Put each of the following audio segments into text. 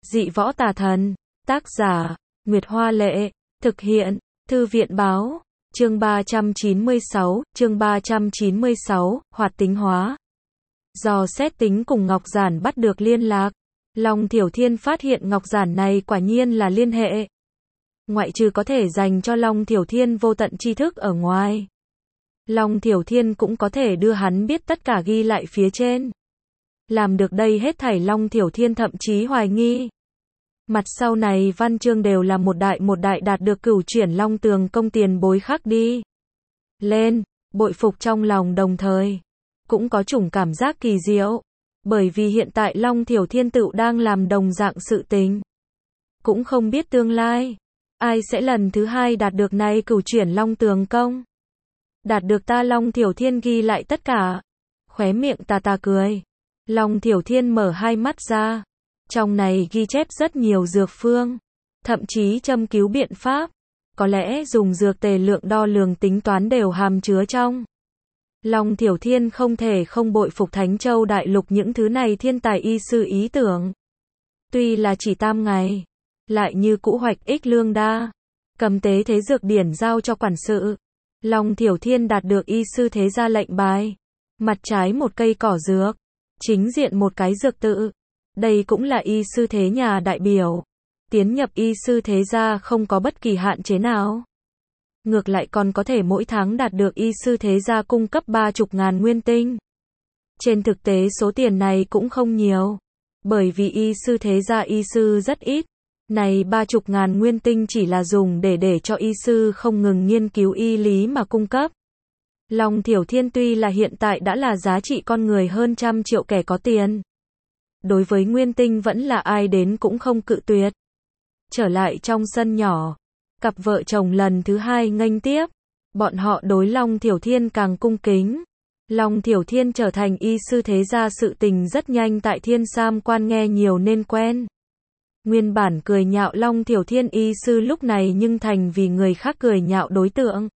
Dị võ tà thần. Tác giả, Nguyệt Hoa Lệ. Thực hiện, Thư viện Báo. Chương 396, hoạt tính hóa. Dò xét tính cùng Ngọc Giản bắt được liên lạc. Long Thiểu Thiên phát hiện Ngọc Giản này quả nhiên là liên hệ. Ngoại trừ có thể dành cho Long Thiểu Thiên vô tận tri thức ở ngoài. Long Thiểu Thiên cũng có thể đưa hắn biết tất cả ghi lại phía trên. Làm được đây hết thảy Long Thiểu Thiên thậm chí hoài nghi. Mặt sau này văn chương đều là một đại đạt được cửu chuyển Long Tường công tiền bối khắc đi lên, bội phục trong lòng đồng thời. Cũng có chủng cảm giác kỳ diệu. Bởi vì hiện tại Long Thiểu Thiên tự đang làm đồng dạng sự tình. Cũng không biết tương lai. Ai sẽ lần thứ hai đạt được này cửu chuyển Long Tường công. Đạt được ta Long Thiểu Thiên ghi lại tất cả. Khóe miệng tà cười. Long Thiểu Thiên mở hai mắt ra. Trong này ghi chép rất nhiều dược phương. Thậm chí châm cứu biện pháp. Có lẽ dùng dược tề lượng đo lường tính toán đều hàm chứa trong. Long Thiểu Thiên không thể không bội phục Thánh Châu Đại Lục những thứ này thiên tài y sư ý tưởng. Tuy là chỉ tam ngày, lại như cũ hoạch ích lương đa. Cầm tế thế dược điển giao cho quản sự. Long Thiểu Thiên đạt được y sư thế gia lệnh bài. Mặt trái một cây cỏ dược. Chính diện một cái dược tự. Đây cũng là y sư thế nhà đại biểu. Tiến nhập y sư thế gia không có bất kỳ hạn chế nào. Ngược lại còn có thể mỗi tháng đạt được y sư thế gia cung cấp 30.000 nguyên tinh. Trên thực tế số tiền này cũng không nhiều. Bởi vì y sư thế gia y sư rất ít. Này 30.000 nguyên tinh chỉ là dùng để cho y sư không ngừng nghiên cứu y lý mà cung cấp. Long Thiểu Thiên tuy là hiện tại đã là giá trị con người hơn 100 triệu kẻ có tiền. Đối với nguyên tinh vẫn là ai đến cũng không cự tuyệt. Trở lại trong sân nhỏ. Cặp vợ chồng lần thứ hai nghênh tiếp. Bọn họ đối Long Thiểu Thiên càng cung kính. Long Thiểu Thiên trở thành y sư thế gia sự tình rất nhanh tại Thiên Sam quan nghe nhiều nên quen. Nguyên bản cười nhạo Long Thiểu Thiên y sư lúc này nhưng thành vì người khác cười nhạo đối tượng.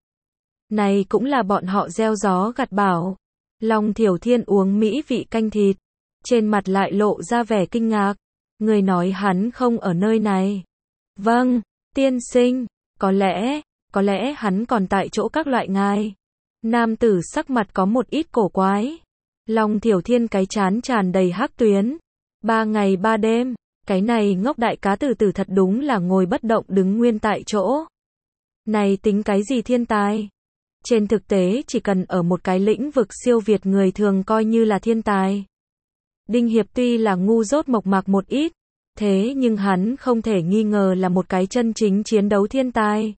Này cũng là bọn họ gieo gió gặt bão. Long Thiểu Thiên uống mỹ vị canh thịt. Trên mặt lại lộ ra vẻ kinh ngạc. Người nói hắn không ở nơi này. Vâng, tiên sinh, có lẽ hắn còn tại chỗ các loại ngài. Nam tử sắc mặt có một ít cổ quái. Long Thiểu Thiên cái chán tràn đầy hắc tuyến. 3 ngày 3 đêm, cái này ngốc đại cá tử tử thật đúng là ngồi bất động đứng nguyên tại chỗ. Này tính cái gì thiên tài? Trên thực tế chỉ cần ở một cái lĩnh vực siêu việt người thường coi như là thiên tài. Đinh Hiệp tuy là ngu dốt mộc mạc một ít, thế nhưng hắn không thể nghi ngờ là một cái chân chính chiến đấu thiên tài.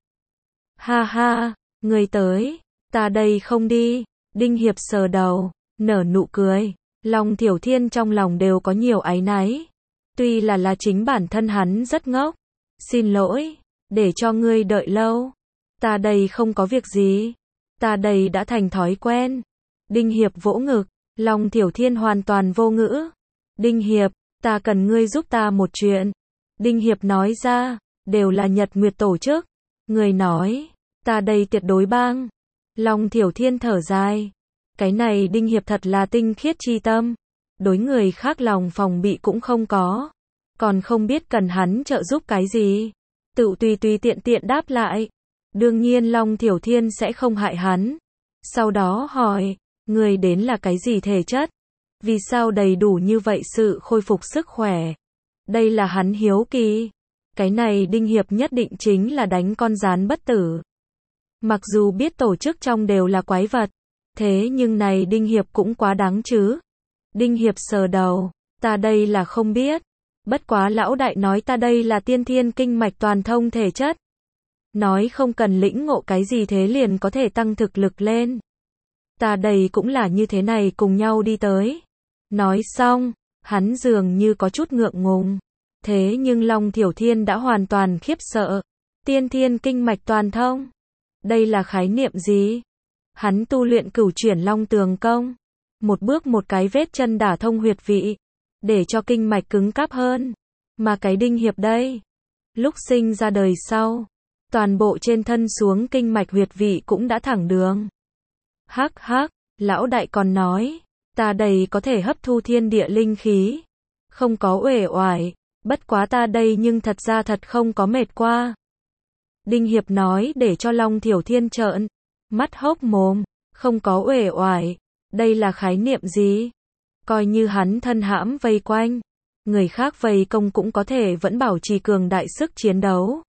Ha ha, người tới, ta đây không đi. Đinh Hiệp sờ đầu, nở nụ cười. Long Thiểu Thiên trong lòng đều có nhiều áy náy. Tuy là chính bản thân hắn rất ngốc. Xin lỗi, để cho ngươi đợi lâu. Ta đây không có việc gì. Ta đây đã thành thói quen. Đinh Hiệp vỗ ngực. Long Thiểu Thiên hoàn toàn vô ngữ. Đinh Hiệp, ta cần ngươi giúp ta một chuyện. Đinh Hiệp nói ra, đều là Nhật Nguyệt tổ chức. Người nói, ta đây tuyệt đối bang. Long Thiểu Thiên thở dài. Cái này Đinh Hiệp thật là tinh khiết chi tâm. Đối người khác lòng phòng bị cũng không có. Còn không biết cần hắn trợ giúp cái gì. Tự tùy tiện đáp lại. Đương nhiên Long Thiểu Thiên sẽ không hại hắn. Sau đó hỏi, người đến là cái gì thể chất? Vì sao đầy đủ như vậy sự khôi phục sức khỏe? Đây là hắn hiếu kỳ. Cái này Đinh Hiệp nhất định chính là đánh con gián bất tử. Mặc dù biết tổ chức trong đều là quái vật. Thế nhưng này Đinh Hiệp cũng quá đáng chứ. Đinh Hiệp sờ đầu. Ta đây là không biết. Bất quá lão đại nói ta đây là tiên thiên kinh mạch toàn thông thể chất. Nói không cần lĩnh ngộ cái gì thế liền có thể tăng thực lực lên. Ta đây cũng là như thế này cùng nhau đi tới. Nói xong, hắn dường như có chút ngượng ngùng. Thế nhưng Long Thiểu Thiên đã hoàn toàn khiếp sợ. Tiên thiên kinh mạch toàn thông. Đây là khái niệm gì? Hắn tu luyện cửu chuyển Long Tường công. Một bước một cái vết chân đả thông huyệt vị. Để cho kinh mạch cứng cáp hơn. Mà cái Đinh Hiệp đây. Lúc sinh ra đời sau. Toàn bộ trên thân xuống kinh mạch huyệt vị cũng đã thẳng đường. Hắc hắc, lão đại còn nói. Ta đây có thể hấp thu thiên địa linh khí. Không có uể oải. Bất quá ta đây nhưng thật ra thật không có mệt qua. Đinh Hiệp nói để cho Long Thiểu Thiên trợn mắt hốc mồm, không có uể oải, đây là khái niệm gì? Coi như hắn thân hãm vây quanh, người khác vây công cũng có thể vẫn bảo trì cường đại sức chiến đấu.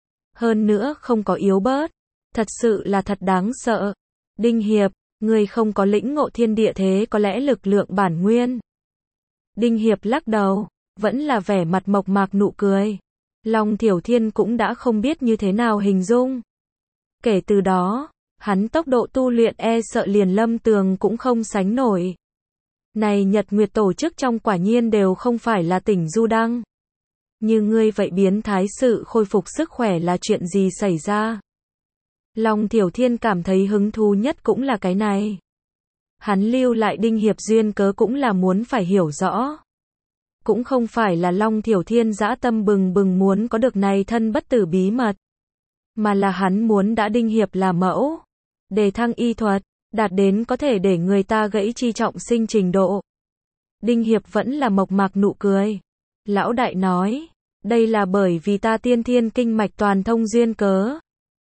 Hơn nữa không có yếu bớt, thật sự là thật đáng sợ. Đinh Hiệp, người không có lĩnh ngộ thiên địa thế có lẽ lực lượng bản nguyên. Đinh Hiệp lắc đầu, vẫn là vẻ mặt mộc mạc nụ cười. Long Thiểu Thiên cũng đã không biết như thế nào hình dung. Kể từ đó, hắn tốc độ tu luyện e sợ liền Lâm Tường cũng không sánh nổi. Này Nhật Nguyệt tổ chức trong quả nhiên đều không phải là tỉnh du đăng. Như ngươi vậy biến thái sự khôi phục sức khỏe là chuyện gì xảy ra? Long Thiểu Thiên cảm thấy hứng thú nhất cũng là cái này. Hắn lưu lại Đinh Hiệp duyên cớ cũng là muốn phải hiểu rõ. Cũng không phải là Long Thiểu Thiên dã tâm bừng bừng muốn có được này thân bất tử bí mật. Mà là hắn muốn đã Đinh Hiệp là mẫu. Đề thăng y thuật, đạt đến có thể để người ta gãy chi trọng sinh trình độ. Đinh Hiệp vẫn là mộc mạc nụ cười. Lão đại nói, đây là bởi vì ta tiên thiên kinh mạch toàn thông duyên cớ.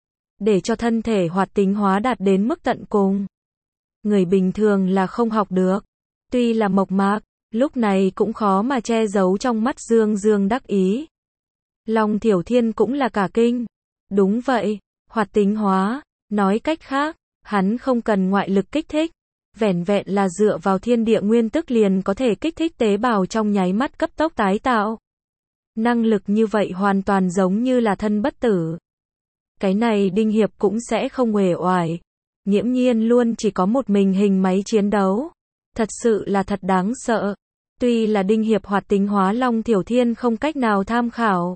Để cho thân thể hoạt tính hóa đạt đến mức tận cùng. Người bình thường là không học được. Tuy là mộc mạc, lúc này cũng khó mà che giấu trong mắt dương dương đắc ý. Long Thiểu Thiên cũng là cả kinh. Đúng vậy, hoạt tính hóa, nói cách khác, hắn không cần ngoại lực kích thích. Vẻn vẹn là dựa vào thiên địa nguyên tức liền có thể kích thích tế bào trong nháy mắt cấp tốc tái tạo. Năng lực như vậy hoàn toàn giống như là thân bất tử. Cái này Đinh Hiệp cũng sẽ không uể oải. Nghiễm nhiên luôn chỉ có một mình hình máy chiến đấu. Thật sự là thật đáng sợ. Tuy là Đinh Hiệp hoạt tính hóa Long Thiểu Thiên không cách nào tham khảo.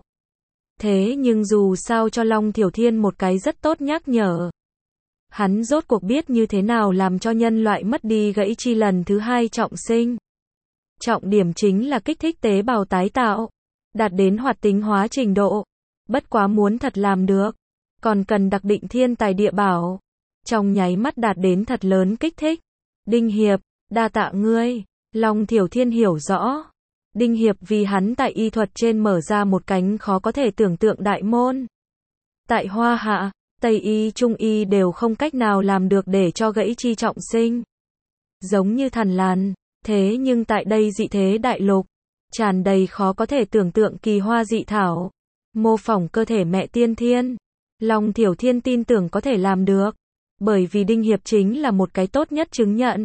Thế nhưng dù sao cho Long Thiểu Thiên một cái rất tốt nhắc nhở. Hắn rốt cuộc biết như thế nào làm cho nhân loại mất đi gãy chi lần thứ hai trọng sinh. Trọng điểm chính là kích thích tế bào tái tạo. Đạt đến hoạt tính hóa trình độ. Bất quá muốn thật làm được. Còn cần đặc định thiên tài địa bảo. Trong nháy mắt đạt đến thật lớn kích thích. Đinh Hiệp, đa tạ ngươi. Long Thiểu Thiên hiểu rõ. Đinh Hiệp vì hắn tại y thuật trên mở ra một cánh khó có thể tưởng tượng đại môn. Tại Hoa Hạ, Tây y, Trung y đều không cách nào làm được để cho gãy chi trọng sinh. Giống như Thằn Lằn, thế nhưng tại đây dị thế đại lục, tràn đầy khó có thể tưởng tượng kỳ hoa dị thảo, mô phỏng cơ thể mẹ tiên thiên. Long Thiểu Thiên tin tưởng có thể làm được, bởi vì Đinh Hiệp chính là một cái tốt nhất chứng nhận.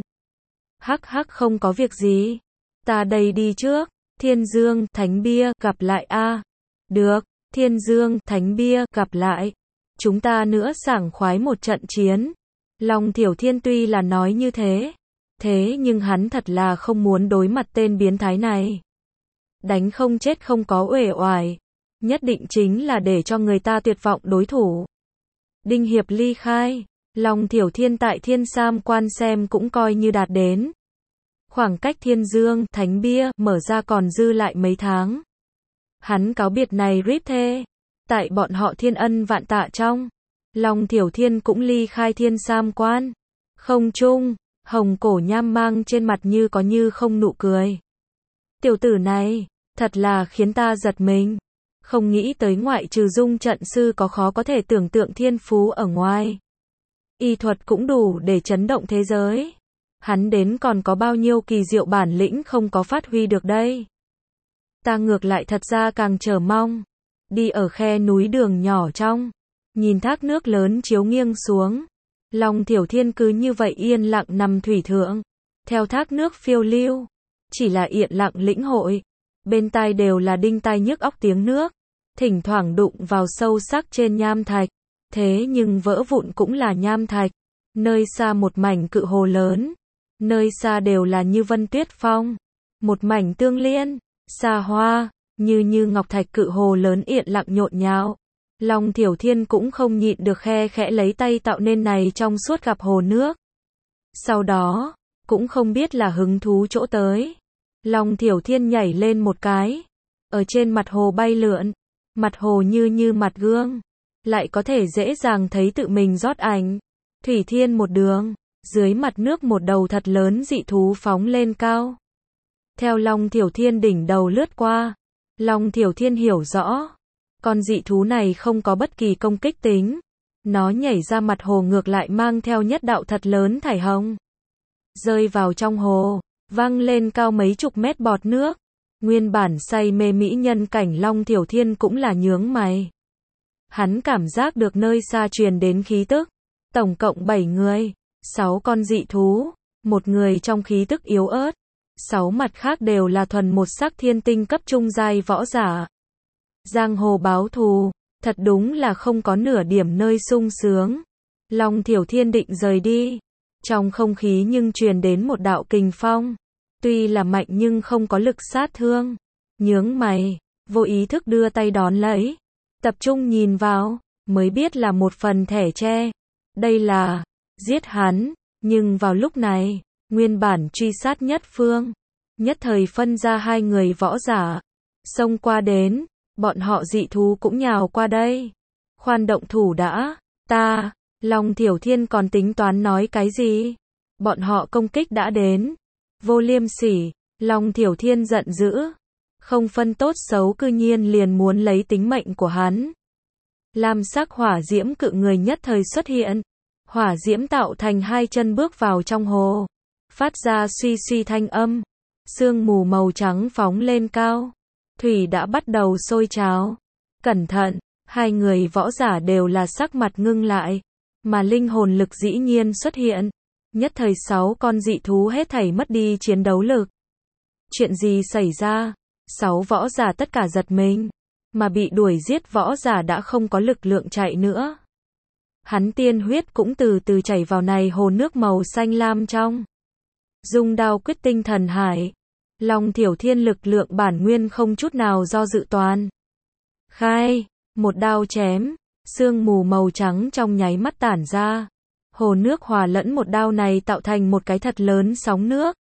Hắc hắc không có việc gì, ta đây đi trước. Thiên Dương, Thánh Bia, gặp lại a. Được, Thiên Dương, Thánh Bia, gặp lại. Chúng ta nữa sảng khoái một trận chiến. Long Thiểu Thiên tuy là nói như thế. Thế nhưng hắn thật là không muốn đối mặt tên biến thái này. Đánh không chết không có uể oải. Nhất định chính là để cho người ta tuyệt vọng đối thủ. Đinh Hiệp ly khai. Long Thiểu Thiên tại Thiên Sam quan xem cũng coi như đạt đến. Khoảng cách Thiên Dương, Thánh Bia, mở ra còn dư lại mấy tháng. Hắn cáo biệt này rip thê. Tại bọn họ thiên ân vạn tạ trong. Long Thiểu Thiên cũng ly khai Thiên Sam quan. Không trung, Hồng Cổ Nham mang trên mặt như có như không nụ cười. Tiểu tử này, thật là khiến ta giật mình. Không nghĩ tới ngoại trừ Dung trận sư có khó có thể tưởng tượng thiên phú ở ngoài. Y thuật cũng đủ để chấn động thế giới. Hắn đến còn có bao nhiêu kỳ diệu bản lĩnh không có phát huy được đây. Ta ngược lại thật ra càng chờ mong. Đi ở khe núi đường nhỏ trong. Nhìn thác nước lớn chiếu nghiêng xuống. Long Thiểu Thiên cứ như vậy yên lặng nằm thủy thượng. Theo thác nước phiêu lưu. Chỉ là yên lặng lĩnh hội. Bên tai đều là đinh tai nhức óc tiếng nước. Thỉnh thoảng đụng vào sâu sắc trên nham thạch. Thế nhưng vỡ vụn cũng là nham thạch. Nơi xa một mảnh cự hồ lớn. Nơi xa đều là như vân tuyết phong. Một mảnh tương liên, xa hoa, như ngọc thạch cự hồ lớn yên lặng nhộn nhạo. Long Thiểu Thiên cũng không nhịn được khe khẽ lấy tay tạo nên này trong suốt gặp hồ nước. Sau đó, cũng không biết là hứng thú chỗ tới. Long Thiểu Thiên nhảy lên một cái. Ở trên mặt hồ bay lượn. Mặt hồ như mặt gương. Lại có thể dễ dàng thấy tự mình rót ảnh. Thủy thiên một đường. Dưới mặt nước một đầu thật lớn dị thú phóng lên cao. Theo Long Thiểu Thiên đỉnh đầu lướt qua. Long Thiểu Thiên hiểu rõ, con dị thú này không có bất kỳ công kích tính. Nó nhảy ra mặt hồ ngược lại mang theo nhất đạo thật lớn thải hồng. Rơi vào trong hồ, văng lên cao mấy chục mét bọt nước. Nguyên bản say mê mỹ nhân cảnh Long Thiểu Thiên cũng là nhướng mày. Hắn cảm giác được nơi xa truyền đến khí tức. Tổng cộng 7 người, 6 con dị thú, một người trong khí tức yếu ớt. 6 mặt khác đều là thuần một sắc thiên tinh cấp trung giai võ giả. Giang hồ báo thù, thật đúng là không có nửa điểm nơi sung sướng. Long Thiểu Thiên định rời đi. Trong không khí nhưng truyền đến một đạo kình phong. Tuy là mạnh nhưng không có lực sát thương. Nhướng mày, vô ý thức đưa tay đón lấy. Tập trung nhìn vào, mới biết là một phần thẻ tre. Đây là giết hắn, nhưng vào lúc này, nguyên bản truy sát nhất phương, nhất thời phân ra 2 người võ giả, xông qua đến, bọn họ dị thú cũng nhào qua đây. Khoan động thủ đã, ta, Long Thiểu Thiên còn tính toán nói cái gì? Bọn họ công kích đã đến. Vô liêm sỉ, Long Thiểu Thiên giận dữ, không phân tốt xấu cư nhiên liền muốn lấy tính mệnh của hắn. Lam sắc hỏa diễm cự người nhất thời xuất hiện. Hỏa diễm tạo thành 2 chân bước vào trong hồ, phát ra suy suy thanh âm. Sương mù màu trắng phóng lên cao. Thủy đã bắt đầu sôi trào. Cẩn thận, 2 người võ giả đều là sắc mặt ngưng lại, mà linh hồn lực dĩ nhiên xuất hiện. Nhất thời 6 con dị thú hết thảy mất đi chiến đấu lực. Chuyện gì xảy ra? 6 võ giả tất cả giật mình, mà bị đuổi giết võ giả đã không có lực lượng chạy nữa. Hắn tiên huyết cũng từ từ chảy vào này hồ nước màu xanh lam trong. Dung đao quyết tinh thần hải. Long Thiểu Thiên lực lượng bản nguyên không chút nào do dự toàn. Khai, một đao chém, sương mù màu trắng trong nháy mắt tản ra. Hồ nước hòa lẫn một đao này tạo thành một cái thật lớn sóng nước.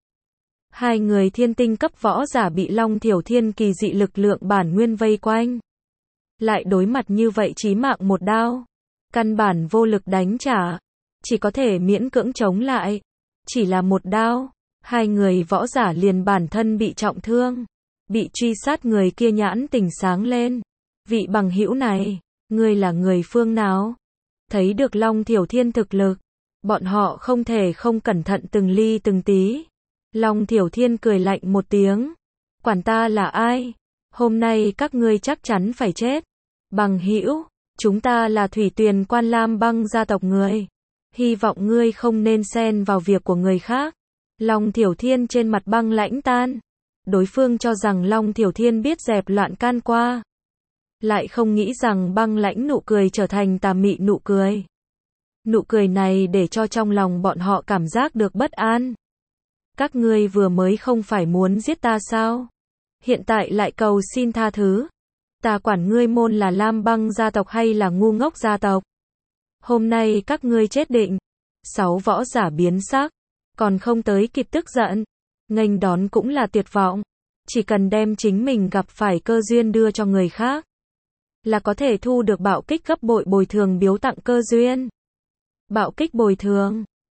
2 người thiên tinh cấp võ giả bị Long Thiểu Thiên kỳ dị lực lượng bản nguyên vây quanh. Lại đối mặt như vậy chí mạng một đao. Căn bản vô lực đánh trả. Chỉ có thể miễn cưỡng chống lại. Chỉ là một đao. 2 người võ giả liền bản thân bị trọng thương. Bị truy sát người kia nhãn tỉnh sáng lên. Vị bằng hữu này, ngươi là người phương nào? Thấy được Long Thiểu Thiên thực lực, bọn họ không thể không cẩn thận từng ly từng tí. Long Thiểu Thiên cười lạnh một tiếng. Quản ta là ai? Hôm nay các ngươi chắc chắn phải chết. Bằng hữu, chúng ta là Thủy Tuyền Quan Lam Băng gia tộc người. Hy vọng ngươi không nên xen vào việc của người khác. Long Thiểu Thiên trên mặt băng lãnh tan. Đối phương cho rằng Long Thiểu Thiên biết dẹp loạn can qua. Lại không nghĩ rằng băng lãnh nụ cười trở thành tà mị nụ cười. Nụ cười này để cho trong lòng bọn họ cảm giác được bất an. Các ngươi vừa mới không phải muốn giết ta sao? Hiện tại lại cầu xin tha thứ. Ta quản ngươi môn là Lam Băng gia tộc hay là ngu ngốc gia tộc? Hôm nay các ngươi chết định. 6 võ giả biến sắc, còn không tới kịp tức giận. Nghênh đón cũng là tuyệt vọng. Chỉ cần đem chính mình gặp phải cơ duyên đưa cho người khác, là có thể thu được bạo kích gấp bội bồi thường biếu tặng cơ duyên. Bạo kích bồi thường.